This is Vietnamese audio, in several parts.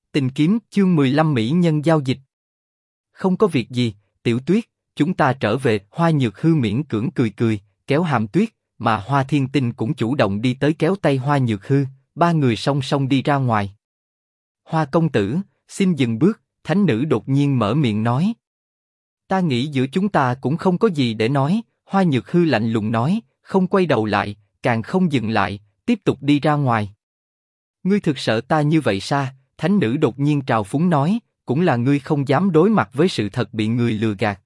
Tình kiếm chương 15 mỹ nhân giao dịch. Không có việc gì, Tiểu Tuyết, chúng ta trở về. Hoa Nhược Hư miễn cưỡng cười cười, kéo Hàm Tuyết, mà Hoa Thiên Tinh cũng chủ động đi tới kéo tay Hoa Nhược Hư, ba người song song đi ra ngoài. Hoa công tử, xin dừng bước. Thánh nữ đột nhiên mở miệng nói. Ta nghĩ giữa chúng ta cũng không có gì để nói. Hoa Nhược Hư lạnh lùng nói, không quay đầu lại, càng không dừng lại, tiếp tục đi ra ngoài. Ngươi thực sợ ta như vậy sao? Thánh nữ đột nhiên trào phúng nói, cũng là ngươi không dám đối mặt với sự thật bị người lừa gạt.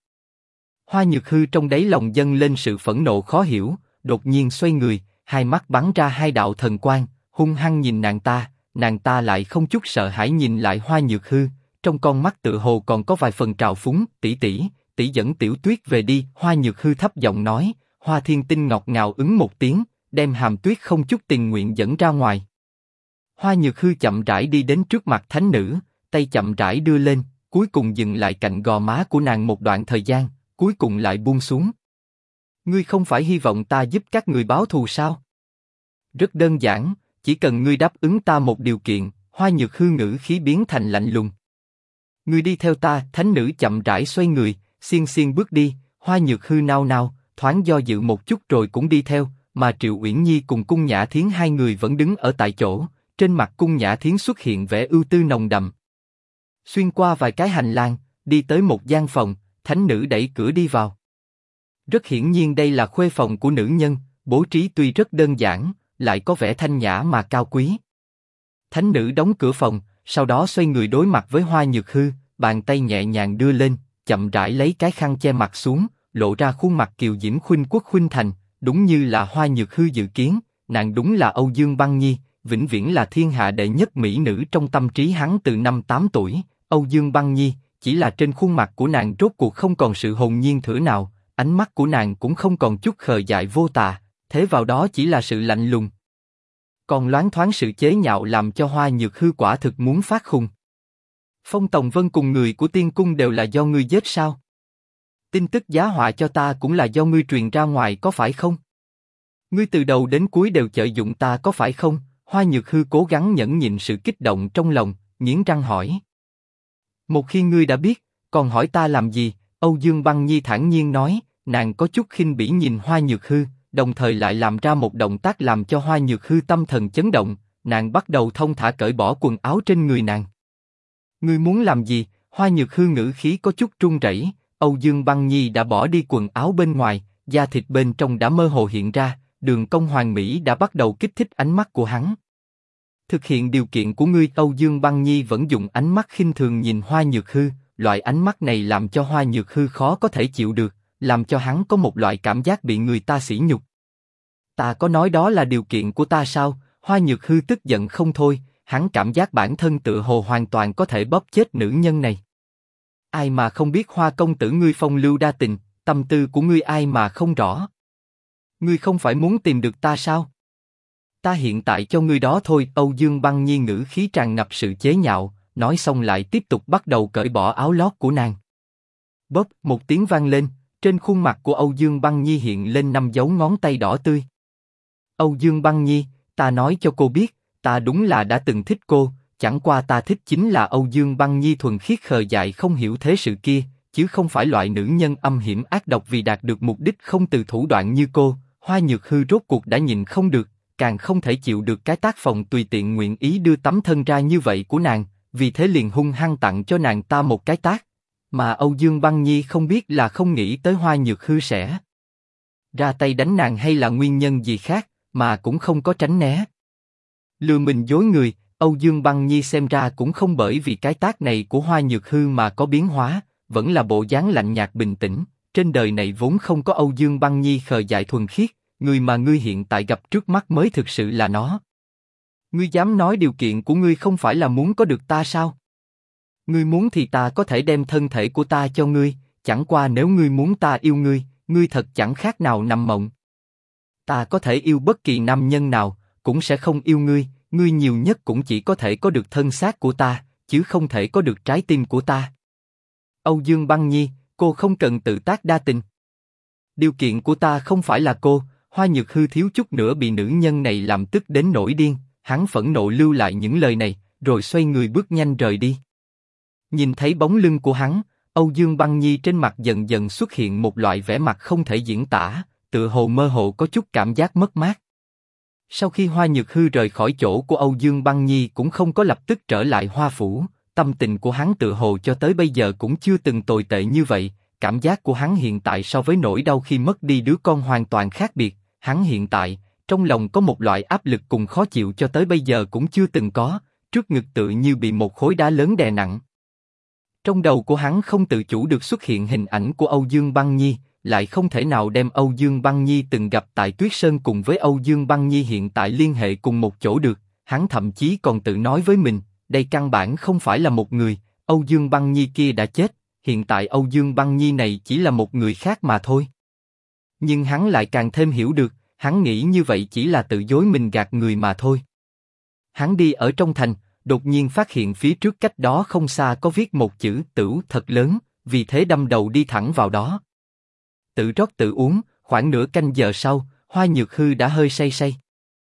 Hoa Nhược Hư trong đáy lòng dâng lên sự phẫn nộ khó hiểu, đột nhiên xoay người, hai mắt bắn ra hai đạo thần quang, hung hăng nhìn nàng ta lại không chút sợ hãi nhìn lại Hoa Nhược Hư, trong con mắt tựa hồ còn có vài phần trào phúng. Tỷ tỷ dẫn Tiểu Tuyết về đi. Hoa Nhược Hư thấp giọng nói. Hoa Thiên Tinh ngọt ngào ứng một tiếng, đem Hàm Tuyết không chút tình nguyện dẫn ra ngoài. Hoa Nhược Hư chậm rãi đi đến trước mặt thánh nữ, tay chậm rãi đưa lên, cuối cùng dừng lại cạnh gò má của nàng một đoạn thời gian, cuối cùng lại buông xuống. Ngươi không phải hy vọng ta giúp các người báo thù sao? Rất đơn giản, chỉ cần ngươi đáp ứng ta một điều kiện. Hoa Nhược Hư ngữ khí biến thành lạnh lùng. Ngươi đi theo ta. Thánh nữ chậm rãi xoay người, xiên xiên bước đi. Hoa Nhược Hư nao nao, thoáng do dự một chút rồi cũng đi theo, mà Triệu Uyển Nhi cùng Cung Nhã Thiến hai người vẫn đứng ở tại chỗ. Trên mặt Cung Nhã Thiến xuất hiện vẻ ưu tư nồng đậm. Xuyên qua vài cái hành lang, đi tới một gian phòng, thánh nữ đẩy cửa đi vào. Rất hiển nhiên đây là khuê phòng của nữ nhân, bố trí tuy rất đơn giản, lại có vẻ thanh nhã mà cao quý. Thánh nữ đóng cửa phòng, sau đó xoay người đối mặt với Hoa Nhược Hư, bàn tay nhẹ nhàng đưa lên, chậm rãi lấy cái khăn che mặt xuống, lộ ra khuôn mặt kiều diễm khuynh quốc khuynh thành, đúng như là Hoa Nhược Hư dự kiến, nàng đúng là Âu Dương Băng Nhi, vĩnh viễn là thiên hạ đệ nhất mỹ nữ trong tâm trí hắn từ năm 8 tuổi. Âu Dương Băng Nhi, chỉ là trên khuôn mặt của nàng rốt cuộc không còn sự hồn nhiên thửa nào, ánh mắt của nàng cũng không còn chút khờ dại vô tà, thế vào đó chỉ là sự lạnh lùng. Còn loáng thoáng sự chế nhạo làm cho Hoa Nhược Hư quả thực muốn phát khùng. Phong Tòng Vân cùng người của Tiên Cung đều là do ngươi giết sao? Tin tức giá họa cho ta cũng là do ngươi truyền ra ngoài có phải không? Ngươi từ đầu đến cuối đều trợ dụng ta có phải không? Hoa Nhược Hư cố gắng nhẫn nhịn sự kích động trong lòng, nghiến răng hỏi. Một khi ngươi đã biết, còn hỏi ta làm gì? Âu Dương Băng Nhi thản nhiên nói, nàng có chút khinh bỉ nhìn Hoa Nhược Hư, đồng thời lại làm ra một động tác làm cho Hoa Nhược Hư tâm thần chấn động, nàng bắt đầu thong thả cởi bỏ quần áo trên người nàng. Ngươi muốn làm gì? Hoa Nhược Hư ngữ khí có chút run rẩy. Âu Dương Băng Nhi đã bỏ đi quần áo bên ngoài, da thịt bên trong đã mơ hồ hiện ra, đường cong hoàn mỹ đã bắt đầu kích thích ánh mắt của hắn. Thực hiện điều kiện của ngươi. Âu Dương Băng Nhi vẫn dùng ánh mắt khinh thường nhìn Hoa Nhược Hư, loại ánh mắt này làm cho Hoa Nhược Hư khó có thể chịu được, làm cho hắn có một loại cảm giác bị người ta sỉ nhục. Ta có nói đó là điều kiện của ta sao? Hoa Nhược Hư tức giận không thôi, hắn cảm giác bản thân tựa hồ hoàn toàn có thể bóp chết nữ nhân này. Ai mà không biết Hoa công tử ngươi phong lưu đa tình, tâm tư của ngươi ai mà không rõ? Ngươi không phải muốn tìm được ta sao? Ta hiện tại cho ngươi đó thôi. Âu Dương Băng Nhi ngữ khí tràn ngập sự chế nhạo, nói xong lại tiếp tục bắt đầu cởi bỏ áo lót của nàng. Bóp, một tiếng vang lên, trên khuôn mặt của Âu Dương Băng Nhi hiện lên 5 dấu ngón tay đỏ tươi. Âu Dương Băng Nhi, ta nói cho cô biết, ta đúng là đã từng thích cô, chẳng qua ta thích chính là Âu Dương Băng Nhi thuần khiết khờ dại không hiểu thế sự kia, chứ không phải loại nữ nhân âm hiểm ác độc vì đạt được mục đích không từ thủ đoạn như cô. Hoa Nhược Hư rốt cuộc đã nhìn không được, càng không thể chịu được cái tác phong tùy tiện nguyện ý đưa tấm thân ra như vậy của nàng, vì thế liền hung hăng tặng cho nàng ta một cái tát. Mà Âu Dương Băng Nhi không biết là không nghĩ tới Hoa Nhược Hư sẽ ra tay đánh nàng hay là nguyên nhân gì khác, mà cũng không có tránh né. Lừa mình dối người, Âu Dương Băng Nhi xem ra cũng không bởi vì cái tát này của Hoa Nhược Hư mà có biến hóa, vẫn là bộ dáng lạnh nhạt bình tĩnh. Trên đời này vốn không có Âu Dương Băng Nhi khờ dại thuần khiết, người mà ngươi hiện tại gặp trước mắt mới thực sự là nó. Ngươi dám nói điều kiện của ngươi không phải là muốn có được ta sao? Ngươi muốn thì ta có thể đem thân thể của ta cho ngươi, chẳng qua nếu ngươi muốn ta yêu ngươi, ngươi thật chẳng khác nào nằm mộng. Ta có thể yêu bất kỳ nam nhân nào, cũng sẽ không yêu ngươi, ngươi nhiều nhất cũng chỉ có thể có được thân xác của ta, chứ không thể có được trái tim của ta. Âu Dương Băng Nhi, cô không cần tự tác đa tình. Điều kiện của ta không phải là cô. Hoa Nhược Hư thiếu chút nữa bị nữ nhân này làm tức đến nổi điên, hắn phẫn nộ lưu lại những lời này, rồi xoay người bước nhanh rời đi. Nhìn thấy bóng lưng của hắn, Âu Dương Băng Nhi trên mặt dần dần xuất hiện một loại vẻ mặt không thể diễn tả, tựa hồ mơ hồ có chút cảm giác mất mát. Sau khi Hoa Nhược Hư rời khỏi chỗ của Âu Dương Băng Nhi cũng không có lập tức trở lại Hoa Phủ, tâm tình của hắn tựa hồ cho tới bây giờ cũng chưa từng tồi tệ như vậy, cảm giác của hắn hiện tại so với nỗi đau khi mất đi đứa con hoàn toàn khác biệt, hắn hiện tại, trong lòng có một loại áp lực cùng khó chịu cho tới bây giờ cũng chưa từng có, trước ngực tựa như bị một khối đá lớn đè nặng. Trong đầu của hắn không tự chủ được xuất hiện hình ảnh của Âu Dương Băng Nhi, lại không thể nào đem Âu Dương Băng Nhi từng gặp tại Tuyết Sơn cùng với Âu Dương Băng Nhi hiện tại liên hệ cùng một chỗ được, hắn thậm chí còn tự nói với mình, đây căn bản không phải là một người, Âu Dương Băng Nhi kia đã chết, hiện tại Âu Dương Băng Nhi này chỉ là một người khác mà thôi. Nhưng hắn lại càng thêm hiểu được, hắn nghĩ như vậy chỉ là tự dối mình gạt người mà thôi. Hắn đi ở trong thành, đột nhiên phát hiện phía trước cách đó không xa có viết một chữ Tửu thật lớn, vì thế đâm đầu đi thẳng vào đó. Tự rót tự uống, khoảng nửa canh giờ sau, Hoa Nhược Hư đã hơi say say.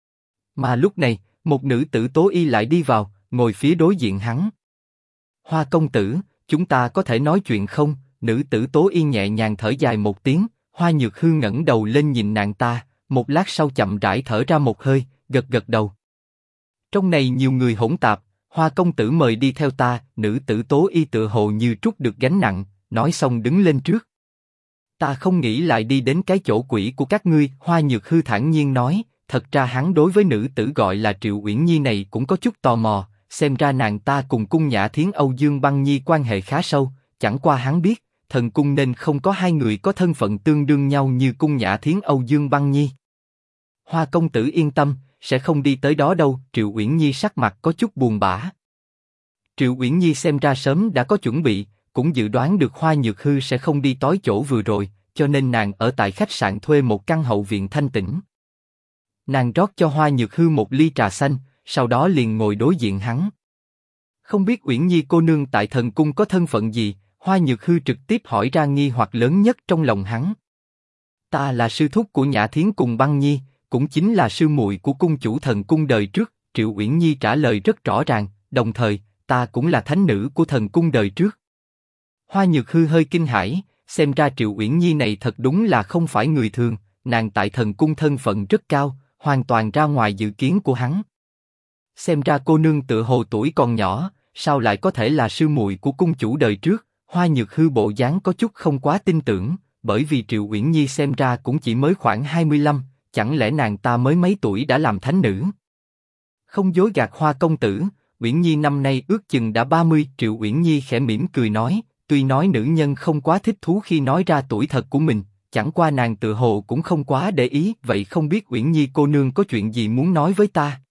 Mà lúc này, một nữ tử tố y lại đi vào, ngồi phía đối diện hắn. Hoa công tử, chúng ta có thể nói chuyện không? Nữ tử tố y nhẹ nhàng thở dài một tiếng, Hoa Nhược Hư ngẩng đầu lên nhìn nàng ta, một lát sau chậm rãi thở ra một hơi, gật gật đầu. Trong này nhiều người hỗn tạp, Hoa công tử mời đi theo ta. Nữ tử tố y tựa hồ như trút được gánh nặng, nói xong đứng lên trước. Ta không nghĩ lại đi đến cái chỗ quỷ của các ngươi. Hoa Nhược Hư thản nhiên nói, thật ra hắn đối với nữ tử gọi là Triệu Uyển Nhi này cũng có chút tò mò, xem ra nàng ta cùng cung Nhã Thiến Âu Dương Băng Nhi quan hệ khá sâu, chẳng qua hắn biết, thần cung nên không có hai người có thân phận tương đương nhau như cung Nhã Thiến Âu Dương Băng Nhi. Hoa công tử yên tâm, sẽ không đi tới đó đâu. Triệu Uyển Nhi sắc mặt có chút buồn bã. Triệu Uyển Nhi xem ra sớm đã có chuẩn bị, cũng dự đoán được Hoa Nhược Hư sẽ không đi tối chỗ vừa rồi, cho nên nàng ở tại khách sạn thuê một căn hậu viện thanh tĩnh. Nàng rót cho Hoa Nhược Hư một ly trà xanh, sau đó liền ngồi đối diện hắn. Không biết Uyển Nhi cô nương tại thần cung có thân phận gì? Hoa Nhược Hư trực tiếp hỏi ra nghi hoặc lớn nhất trong lòng hắn. Ta là sư thúc của Nhã Thiến cùng Băng Nhi, cũng chính là sư muội của cung chủ thần cung đời trước. Triệu Uyển Nhi trả lời rất rõ ràng, đồng thời ta cũng là thánh nữ của thần cung đời trước. Hoa Nhược Hư hơi kinh hãi, xem ra Triệu Uyển Nhi này thật đúng là không phải người thường, nàng tại thần cung thân phận rất cao, hoàn toàn ra ngoài dự kiến của hắn. Xem ra cô nương tựa hồ tuổi còn nhỏ, sao lại có thể là sư muội của cung chủ đời trước? Hoa Nhược Hư bộ dáng có chút không quá tin tưởng, bởi vì Triệu Uyển Nhi xem ra cũng chỉ mới khoảng 25, chẳng lẽ nàng ta mới mấy tuổi đã làm thánh nữ? Không dối gạt Hoa công tử, Uyển Nhi năm nay ước chừng đã 30. Triệu Uyển Nhi khẽ mỉm cười nói, tuy nói nữ nhân không quá thích thú khi nói ra tuổi thật của mình, chẳng qua nàng tự hồ cũng không quá để ý. Vậy không biết Uyển Nhi cô nương có chuyện gì muốn nói với ta?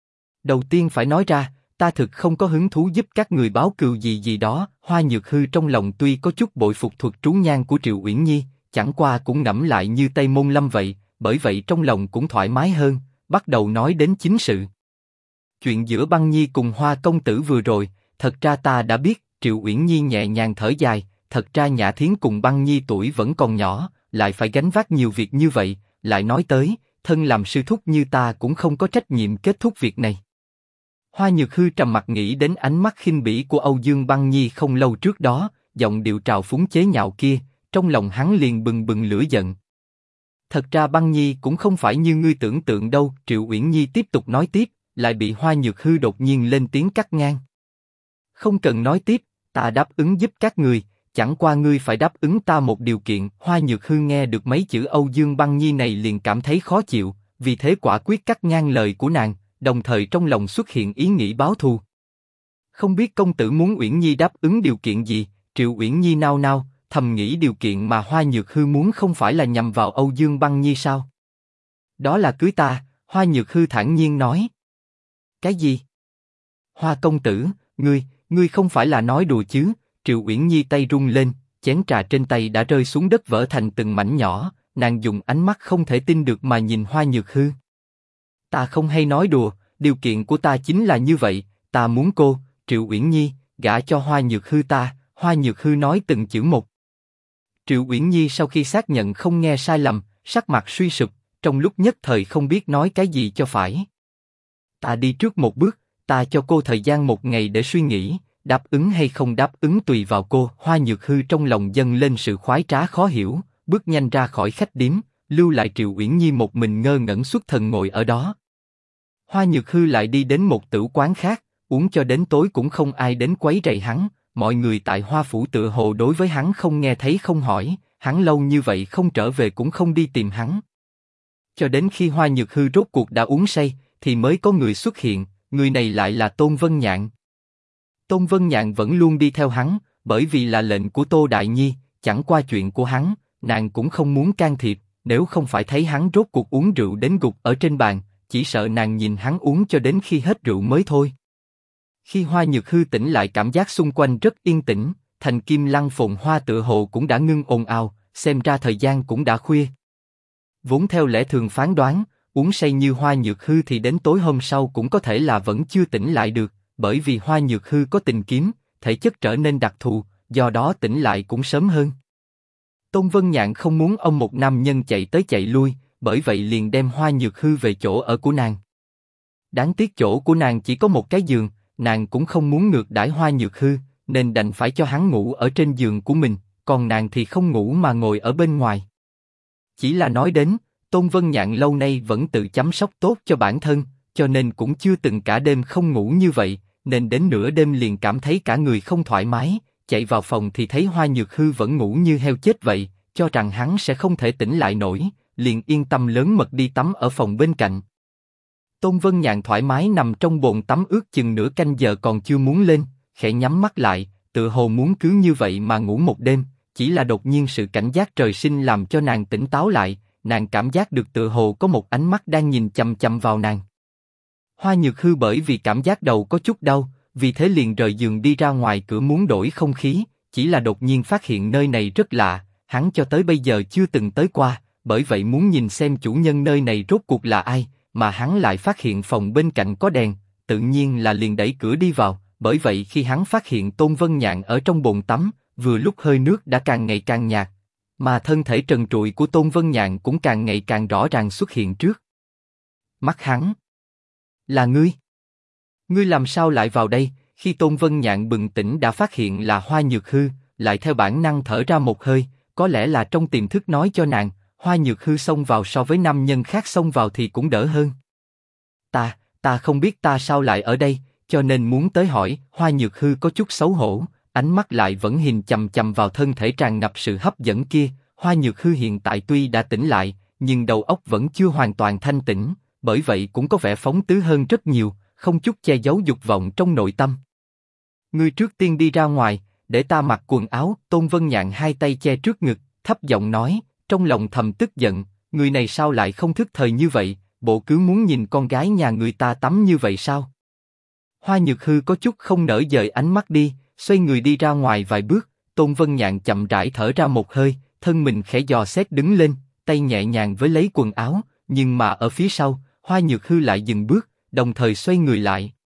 Đầu tiên phải nói ra, ta thực không có hứng thú giúp các người báo cừu gì đó. Hoa Nhược Hư trong lòng tuy có chút bội phục thuật trú nhang của Triệu Uyển Nhi, chẳng qua cũng ngẫm lại như Tây Môn Lâm vậy, bởi vậy trong lòng cũng thoải mái hơn, bắt đầu nói đến chính sự. Chuyện giữa Băng Nhi cùng Hoa công tử vừa rồi, thật ra ta đã biết. Triệu Uyển Nhi nhẹ nhàng thở dài, thật ra Nhã Thiến cùng Băng Nhi tuổi vẫn còn nhỏ, lại phải gánh vác nhiều việc như vậy, lại nói tới, thân làm sư thúc như ta cũng không có trách nhiệm kết thúc việc này. Hoa Nhược Hư trầm mặt nghĩ đến ánh mắt khinh bỉ của Âu Dương Băng Nhi không lâu trước đó, giọng điệu trào phúng chế nhạo kia, trong lòng hắn liền bừng bừng lửa giận. Thật ra Băng Nhi cũng không phải như ngươi tưởng tượng đâu. Triệu Uyển Nhi tiếp tục nói tiếp, lại bị Hoa Nhược Hư đột nhiên lên tiếng cắt ngang. Không cần nói tiếp, ta đáp ứng giúp các người, chẳng qua ngươi phải đáp ứng ta một điều kiện. Hoa Nhược Hư nghe được mấy chữ Âu Dương Băng Nhi này liền cảm thấy khó chịu, vì thế quả quyết cắt ngang lời của nàng, đồng thời trong lòng xuất hiện ý nghĩ báo thù. Không biết công tử muốn Uyển Nhi đáp ứng điều kiện gì? Triệu Uyển Nhi nao nao, thầm nghĩ điều kiện mà Hoa Nhược Hư muốn không phải là nhằm vào Âu Dương Băng Nhi sao? Đó là cưới ta. Hoa Nhược Hư thản nhiên nói. Cái gì? Hoa công tử, ngươi không phải là nói đùa chứ? Triệu Uyển Nhi tay rung lên, chén trà trên tay đã rơi xuống đất vỡ thành từng mảnh nhỏ, nàng dùng ánh mắt không thể tin được mà nhìn Hoa Nhược Hư. Ta không hay nói đùa, điều kiện của ta chính là như vậy, ta muốn cô, Triệu Uyển Nhi, gả cho Hoa Nhược Hư ta. Hoa Nhược Hư nói từng chữ một. Triệu Uyển Nhi sau khi xác nhận không nghe sai lầm, sắc mặt suy sụp, trong lúc nhất thời không biết nói cái gì cho phải. Ta đi trước một bước, ta cho cô thời gian 1 ngày để suy nghĩ, đáp ứng hay không đáp ứng tùy vào cô. Hoa Nhược Hư trong lòng dâng lên sự khoái trá khó hiểu, bước nhanh ra khỏi khách điếm, lưu lại Triệu Uyển Nhi một mình ngơ ngẩn xuất thần ngồi ở đó. Hoa Nhược Hư lại đi đến một tử quán khác, uống cho đến tối cũng không ai đến quấy rầy hắn, mọi người tại Hoa Phủ tựa hồ đối với hắn không nghe thấy không hỏi, hắn lâu như vậy không trở về cũng không đi tìm hắn. Cho đến khi Hoa Nhược Hư rốt cuộc đã uống say, thì mới có người xuất hiện, người này lại là Tôn Vân Nhạn. Tôn Vân Nhạn vẫn luôn đi theo hắn, bởi vì là lệnh của Tô Đại Nhi, chẳng qua chuyện của hắn, nàng cũng không muốn can thiệp, nếu không phải thấy hắn rốt cuộc uống rượu đến gục ở trên bàn, chỉ sợ nàng nhìn hắn uống cho đến khi hết rượu mới thôi. Khi Hoa Nhược Hư tỉnh lại cảm giác xung quanh rất yên tĩnh, Thành Kim Lăng phồn hoa tựa hồ cũng đã ngưng ồn ào, xem ra thời gian cũng đã khuya. Vốn theo lẽ thường phán đoán, uống say như Hoa Nhược Hư thì đến tối hôm sau cũng có thể là vẫn chưa tỉnh lại được, bởi vì Hoa Nhược Hư có tình kiếm, thể chất trở nên đặc thù, do đó tỉnh lại cũng sớm hơn. Tôn Vân Nhạn không muốn ông một nam nhân chạy tới chạy lui, bởi vậy liền đem Hoa Nhược Hư về chỗ ở của nàng. Đáng tiếc chỗ của nàng chỉ có một cái giường, nàng cũng không muốn ngược đãi Hoa Nhược Hư, nên đành phải cho hắn ngủ ở trên giường của mình, còn nàng thì không ngủ mà ngồi ở bên ngoài. Chỉ là nói đến, Tôn Vân Nhạn lâu nay vẫn tự chăm sóc tốt cho bản thân, cho nên cũng chưa từng cả đêm không ngủ như vậy, nên đến nửa đêm liền cảm thấy cả người không thoải mái, chạy vào phòng thì thấy Hoa Nhược Hư vẫn ngủ như heo chết vậy, cho rằng hắn sẽ không thể tỉnh lại nổi, liền yên tâm lớn mật đi tắm ở phòng bên cạnh. Tôn Vân Nhạn thoải mái nằm trong bồn tắm ước chừng nửa canh giờ còn chưa muốn lên, khẽ nhắm mắt lại, tựa hồ muốn cứ như vậy mà ngủ một đêm, chỉ là đột nhiên sự cảnh giác trời sinh làm cho nàng tỉnh táo lại, nàng cảm giác được tựa hồ có một ánh mắt đang nhìn chằm chằm vào nàng. Hoa Nhược Hư bởi vì cảm giác đầu có chút đau, vì thế liền rời giường đi ra ngoài cửa muốn đổi không khí, chỉ là đột nhiên phát hiện nơi này rất lạ, hắn cho tới bây giờ chưa từng tới qua, bởi vậy muốn nhìn xem chủ nhân nơi này rốt cuộc là ai, mà hắn lại phát hiện phòng bên cạnh có đèn, tự nhiên là liền đẩy cửa đi vào, bởi vậy khi hắn phát hiện Tôn Vân Nhạn ở trong bồn tắm, vừa lúc hơi nước đã càng ngày càng nhạt, mà thân thể trần trụi của Tôn Vân Nhạn cũng càng ngày càng rõ ràng xuất hiện trước mắt hắn. Là ngươi? Ngươi làm sao lại vào đây? Khi Tôn Vân Nhạn bừng tỉnh đã phát hiện là Hoa Nhược Hư, lại theo bản năng thở ra một hơi, có lẽ là trong tiềm thức nói cho nàng, Hoa Nhược Hư xông vào so với nam nhân khác xông vào thì cũng đỡ hơn. Ta không biết ta sao lại ở đây, cho nên muốn tới hỏi. Hoa Nhược Hư có chút xấu hổ, ánh mắt lại vẫn nhìn chằm chằm vào thân thể tràn ngập sự hấp dẫn kia. Hoa Nhược Hư hiện tại tuy đã tỉnh lại, nhưng đầu óc vẫn chưa hoàn toàn thanh tĩnh, bởi vậy cũng có vẻ phóng tứ hơn rất nhiều, không chút che giấu dục vọng trong nội tâm. Ngươi trước tiên đi ra ngoài, để ta mặc quần áo. Tôn Vân Nhạn hai tay che trước ngực, thấp giọng nói, trong lòng thầm tức giận, người này sao lại không thức thời như vậy, bộ cứ muốn nhìn con gái nhà người ta tắm như vậy sao? Hoa Nhược Hư có chút không nỡ dời ánh mắt đi, xoay người đi ra ngoài vài bước. Tôn Vân Nhạn chậm rãi thở ra một hơi, thân mình khẽ dò xét đứng lên, tay nhẹ nhàng với lấy quần áo, nhưng mà ở phía sau, Hoa Nhược Hư lại dừng bước, đồng thời xoay người lại.